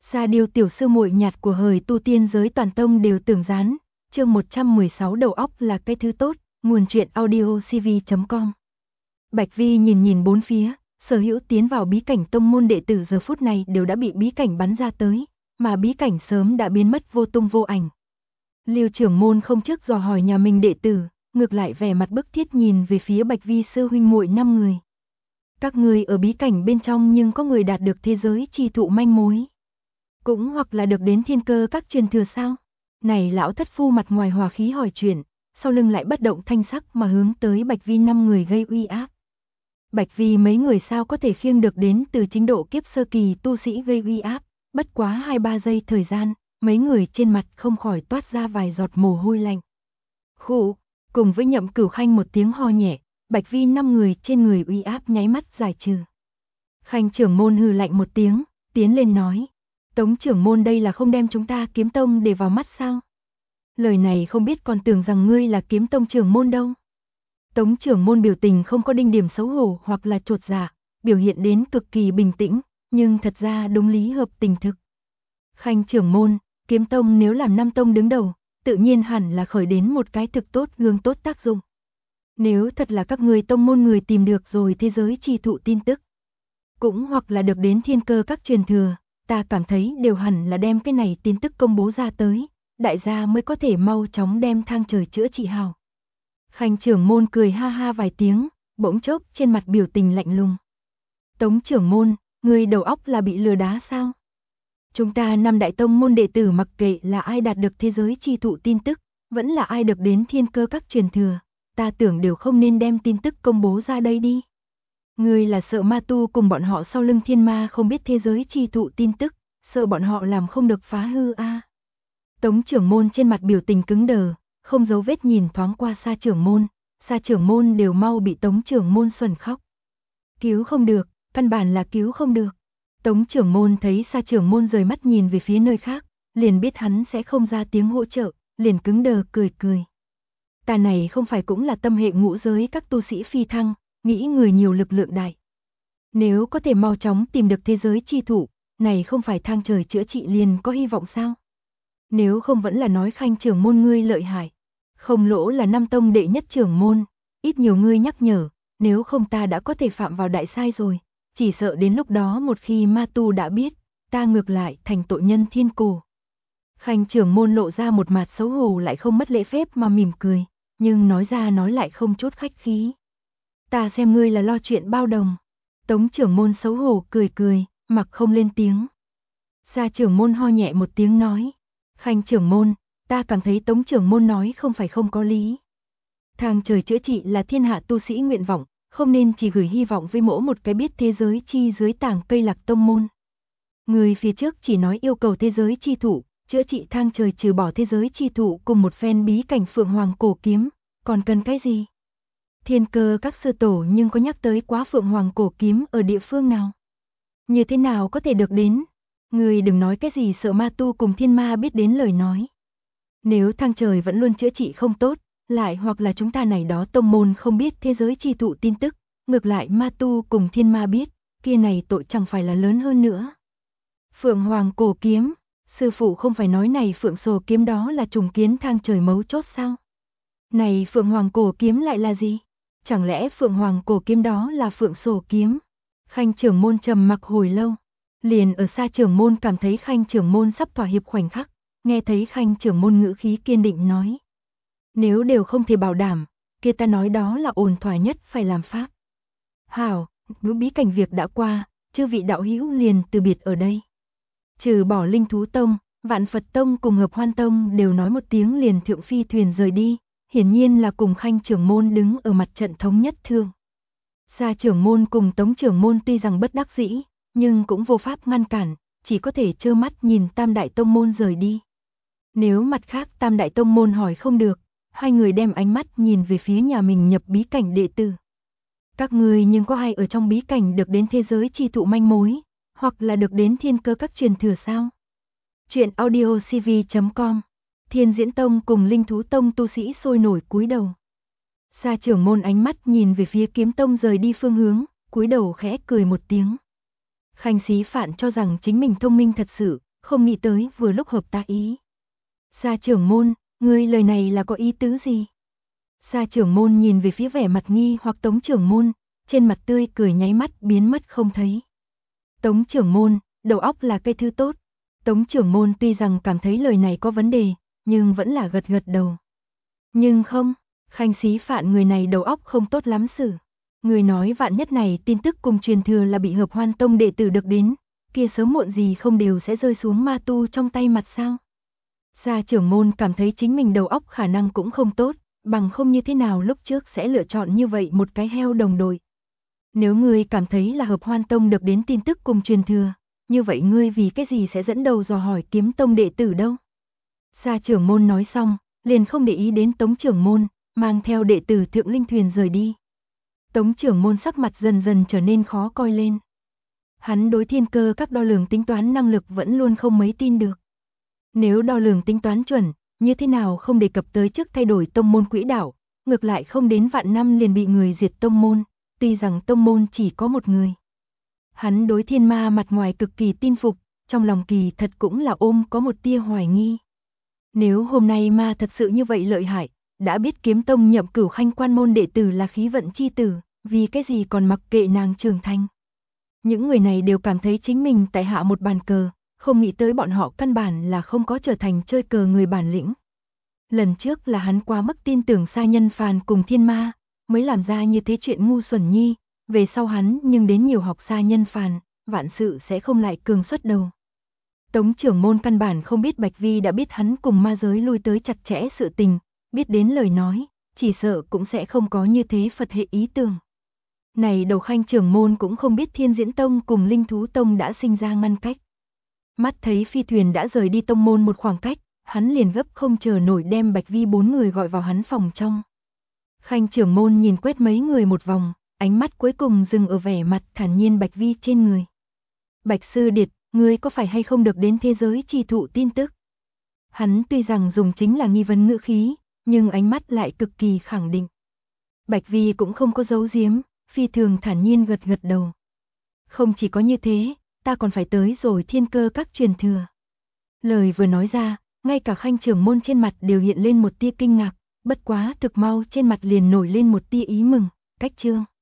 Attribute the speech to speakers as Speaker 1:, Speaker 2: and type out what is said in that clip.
Speaker 1: Sa Điêu tiểu sư muội nhạt của hời tu tiên giới toàn tông đều tưởng gián. Chương 116 đầu óc là cái thứ tốt, nguồn truyện audio cv.com. Bạch Vi nhìn bốn phía, sở hữu tiến vào bí cảnh tông môn đệ tử giờ phút này đều đã bị bí cảnh bắn ra tới, mà bí cảnh sớm đã biến mất vô tung vô ảnh. Lưu trưởng môn không trước dò hỏi nhà mình đệ tử, ngược lại vẻ mặt bức thiết nhìn về phía Bạch Vi sư huynh muội 5 người. Các người ở bí cảnh bên trong nhưng có người đạt được thế giới chi thụ manh mối. Cũng hoặc là được đến thiên cơ các truyền thừa sao? Này lão thất phu mặt ngoài hòa khí hỏi chuyện, sau lưng lại bất động thanh sắc mà hướng tới Bạch Vi 5 người gây uy áp. Bạch Vi mấy người sao có thể khiêng được đến từ chính độ kiếp sơ kỳ tu sĩ gây uy áp, bất quá 2-3 giây thời gian, mấy người trên mặt không khỏi toát ra vài giọt mồ hôi lạnh. Khụ, cùng với Nhậm Cửu Khanh một tiếng ho nhẹ, Bạch Vi 5 người trên người uy áp nháy mắt giải trừ. Khanh trưởng môn hừ lạnh một tiếng, tiến lên nói: Tống trưởng môn đây là không đem chúng ta Kiếm Tông để vào mắt sao? Lời này không biết còn tưởng rằng ngươi là Kiếm Tông trưởng môn đâu. Tống trưởng môn biểu tình không có đinh điểm xấu hổ hoặc là chột dạ, biểu hiện đến cực kỳ bình tĩnh, nhưng thật ra đúng lý hợp tình thực. Khanh trưởng môn, Kiếm Tông nếu làm năm tông đứng đầu, tự nhiên hẳn là khởi đến một cái thực tốt gương tốt tác dụng. Nếu thật là các người tông môn người tìm được rồi thế giới chi thụ tin tức, cũng hoặc là được đến thiên cơ các truyền thừa, ta cảm thấy đều hẳn là đem cái này tin tức công bố ra tới, đại gia mới có thể mau chóng đem thang trời chữa trị hào. Khanh trưởng môn cười ha ha vài tiếng, bỗng chốc trên mặt biểu tình lạnh lùng. Tống trưởng môn, người đầu óc là bị lừa đá sao? Chúng ta 5 đại tông môn đệ tử mặc kệ là ai đạt được thế giới chi thụ tin tức, vẫn là ai được đến thiên cơ các truyền thừa, ta tưởng đều không nên đem tin tức công bố ra đây đi. Ngươi là sợ ma tu cùng bọn họ sau lưng thiên ma không biết thế giới chi thụ tin tức, sợ bọn họ làm không được phá hư a. Tống trưởng môn trên mặt biểu tình cứng đờ, không giấu vết nhìn thoáng qua Sa trưởng môn đều mau bị Tống trưởng môn xuẩn khóc. Cứu không được, căn bản là cứu không được. Tống trưởng môn thấy Sa trưởng môn rời mắt nhìn về phía nơi khác, liền biết hắn sẽ không ra tiếng hỗ trợ, liền cứng đờ cười. Ta này không phải cũng là tâm hệ ngũ giới các tu sĩ phi thăng, nghĩ người nhiều lực lượng đại. Nếu có thể mau chóng tìm được thế giới chi thụ, này không phải thang trời chữa trị liền có hy vọng sao? Nếu không vẫn là nói Khanh trưởng môn ngươi lợi hại. Không lỗ là 5 tông đệ nhất trưởng môn, ít nhiều ngươi nhắc nhở, nếu không ta đã có thể phạm vào đại sai rồi. Chỉ sợ đến lúc đó một khi ma tu đã biết, ta ngược lại thành tội nhân thiên cổ. Khanh trưởng môn lộ ra một mặt xấu hổ lại không mất lễ phép mà mỉm cười, nhưng nói ra nói lại không chút khách khí. Ta xem ngươi là lo chuyện bao đồng. Tống trưởng môn xấu hổ cười, mặc không lên tiếng. Sa trưởng môn ho nhẹ một tiếng nói: Khanh trưởng môn, ta cảm thấy Tống trưởng môn nói không phải không có lý. Thang trời chữa trị là thiên hạ tu sĩ nguyện vọng, không nên chỉ gửi hy vọng với mỗi một cái biết thế giới chi dưới tảng cây Lạc tông môn. Người phía trước chỉ nói yêu cầu thế giới chi thụ, chữa trị thang trời trừ bỏ thế giới chi thụ cùng một phen bí cảnh Phượng Hoàng cổ kiếm, còn cần cái gì? Thiên cơ các sư tổ nhưng có nhắc tới quá Phượng Hoàng cổ kiếm ở địa phương nào? Như thế nào có thể được đến? Người đừng nói cái gì sợ ma tu cùng thiên ma biết đến lời nói. Nếu thang trời vẫn luôn chữa trị không tốt, lại hoặc là chúng ta này đó tông môn không biết thế giới chi thụ tin tức, ngược lại ma tu cùng thiên ma biết, kia này tội chẳng phải là lớn hơn nữa. Phượng Hoàng cổ kiếm, sư phụ không phải nói này Phượng Sồ kiếm đó là trùng kiến thang trời mấu chốt sao? Này Phượng Hoàng cổ kiếm lại là gì? Chẳng lẽ Phượng Hoàng cổ kiếm đó là Phượng Sồ kiếm? Khanh trưởng môn trầm mặc hồi lâu, liền ở Sa trưởng môn cảm thấy Khanh trưởng môn sắp thỏa hiệp khoảnh khắc, nghe thấy Khanh trưởng môn ngữ khí kiên định nói: Nếu đều không thể bảo đảm, kia ta nói đó là ổn thỏa nhất phải làm pháp. Hảo, ngũ bí cảnh việc đã qua, chư vị đạo hữu liền từ biệt ở đây. Trừ bỏ Linh Thú Tông, Vạn Phật Tông cùng Hợp Hoan Tông đều nói một tiếng liền thượng phi thuyền rời đi, hiển nhiên là cùng Khanh trưởng môn đứng ở mặt trận thống nhất thương. Sa trưởng môn cùng Tống trưởng môn tuy rằng bất đắc dĩ, nhưng cũng vô pháp ngăn cản, chỉ có thể trơ mắt nhìn Tam đại tông môn rời đi. Nếu mặt khác Tam đại tông môn hỏi không được, hai người đem ánh mắt nhìn về phía nhà mình nhập bí cảnh đệ tử. Các người nhưng có ai ở trong bí cảnh được đến thế giới chi thụ manh mối, hoặc là được đến thiên cơ các truyền thừa sao? Chuyện audio cv.com. Thiên Diễn Tông cùng Linh Thú Tông tu sĩ sôi nổi cúi đầu. Sa trưởng môn ánh mắt nhìn về phía Kiếm Tông rời đi phương hướng, cúi đầu khẽ cười một tiếng. Khanh Xí Phạn cho rằng chính mình thông minh thật sự, không nghĩ tới vừa lúc hợp ta ý. Sa trưởng môn, ngươi lời này là có ý tứ gì? Sa trưởng môn nhìn về phía vẻ mặt nghi hoặc Tống trưởng môn, trên mặt tươi cười nháy mắt biến mất không thấy. Tống trưởng môn, đầu óc là cây thư tốt. Tống trưởng môn tuy rằng cảm thấy lời này có vấn đề, nhưng vẫn là gật gật đầu. Nhưng không, Khanh Xí Phạn người này đầu óc không tốt lắm xử. Người nói vạn nhất này tin tức cùng truyền thừa là bị Hợp Hoan Tông đệ tử được đến, kia sớm muộn gì không đều sẽ rơi xuống ma tu trong tay mặt sao? Sa trưởng môn cảm thấy chính mình đầu óc khả năng cũng không tốt, bằng không như thế nào lúc trước sẽ lựa chọn như vậy một cái heo đồng đội. Nếu ngươi cảm thấy là Hợp Hoan Tông được đến tin tức cùng truyền thừa, như vậy ngươi vì cái gì sẽ dẫn đầu dò hỏi Kiếm Tông đệ tử đâu? Sa trưởng môn nói xong, liền không để ý đến Tống trưởng môn, mang theo đệ tử Thượng Linh Thuyền rời đi. Tống trưởng môn sắc mặt dần dần trở nên khó coi lên. Hắn đối thiên cơ các đo lường tính toán năng lực vẫn luôn không mấy tin được. Nếu đo lường tính toán chuẩn, như thế nào không đề cập tới trước thay đổi tông môn quỹ đạo, ngược lại không đến vạn năm liền bị người diệt tông môn, tuy rằng tông môn chỉ có một người. Hắn đối thiên ma mặt ngoài cực kỳ tin phục, trong lòng kỳ thật cũng là ôm có một tia hoài nghi. Nếu hôm nay ma thật sự như vậy lợi hại, đã biết Kiếm Tông nhậm Cửu Khanh quan môn đệ tử là khí vận chi tử, vì cái gì còn mặc kệ nàng trưởng thành. Những người này đều cảm thấy chính mình tại hạ một bàn cờ, không nghĩ tới bọn họ căn bản là không có trở thành chơi cờ người bản lĩnh. Lần trước là hắn quá mức tin tưởng Sa Nhân Phàn cùng thiên ma, mới làm ra như thế chuyện ngu xuẩn nhi, về sau hắn nhưng đến nhiều học Sa Nhân Phàn, vạn sự sẽ không lại cường xuất đầu. Tống trưởng môn căn bản không biết Bạch Vi đã biết hắn cùng ma giới lui tới chặt chẽ sự tình, biết đến lời nói, chỉ sợ cũng sẽ không có như thế Phật hệ ý tưởng. Này đầu Khanh trưởng môn cũng không biết Thiên Diễn Tông cùng Linh Thú Tông đã sinh ra ngăn cách. Mắt thấy phi thuyền đã rời đi tông môn một khoảng cách, hắn liền gấp không chờ nổi đem Bạch Vi 4 người gọi vào hắn phòng trong. Khanh trưởng môn nhìn quét mấy người một vòng, ánh mắt cuối cùng dừng ở vẻ mặt thản nhiên Bạch Vi trên người. Bạch sư điệt, ngươi có phải hay không được đến thế giới chi thụ tin tức? Hắn tuy rằng dùng chính là nghi vấn ngữ khí, nhưng ánh mắt lại cực kỳ khẳng định. Bạch Vi cũng không có giấu giếm, phi thường thản nhiên gật gật đầu. Không chỉ có như thế, ta còn phải tới rồi thiên cơ các truyền thừa. Lời vừa nói ra, ngay cả Khanh trưởng môn trên mặt đều hiện lên một tia kinh ngạc, bất quá thực mau trên mặt liền nổi lên một tia ý mừng, cách chương.